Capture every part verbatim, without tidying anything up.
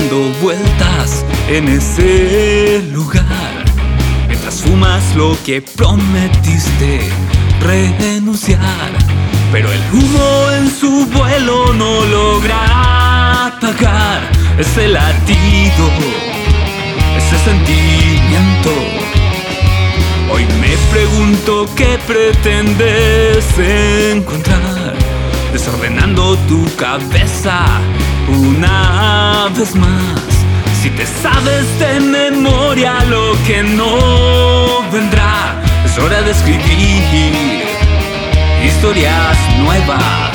dando vueltas en ese lugar, mientras fumas lo que prometiste renunciar. Pero el humo en su vuelo no logra apagar ese latido, ese sentimiento. Hoy me pregunto qué pretendes encontrar, desordenando tu cabeza una vez más. Si te sabes de memoria lo que no vendrá, es hora de escribir historias nuevas.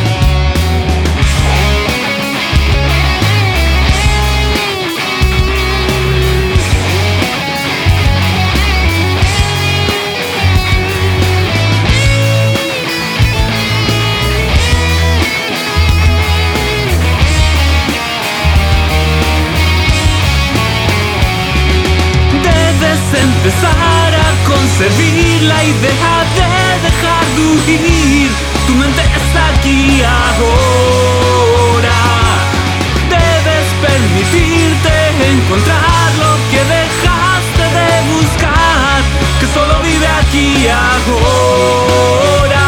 Empezar a concebir la idea de dejar de huir. Tu mente está aquí ahora. Debes permitirte encontrar lo que dejaste de buscar, que solo vive aquí ahora.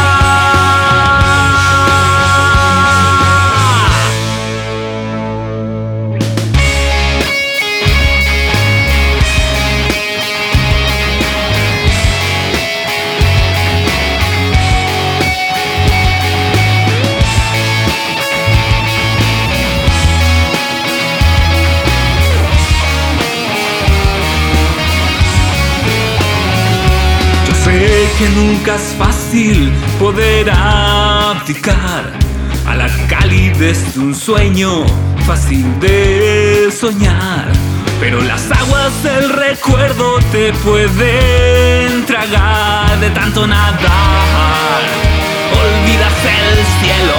Sé que nunca es fácil poder abdicar a la calidez de un sueño fácil de soñar, pero las aguas del recuerdo te pueden tragar de tanto nadar. Olvidas el cielo.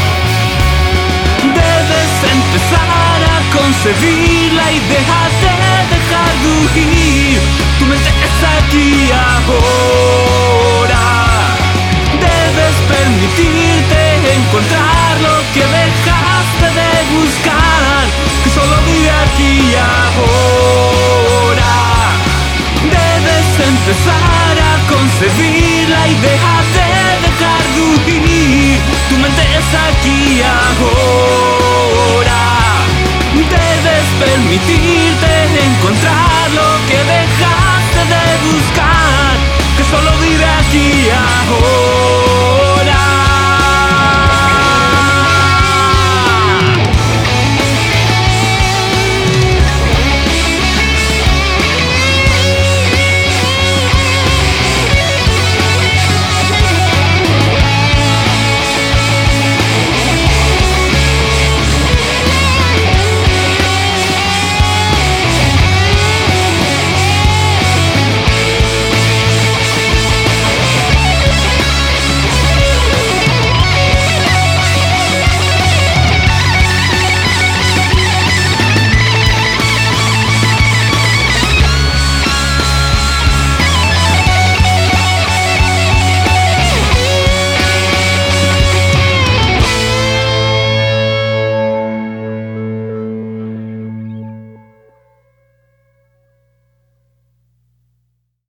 Debes empezar a concebir la idea de dejar de huir. Tu mente está aquí ahora. Debes permitirte encontrar lo que dejaste de buscar, que solo vive aquí ahora. Debes empezar a concebir la idea de dejar de huir. Tu mente está aquí ahora. Debes permitirte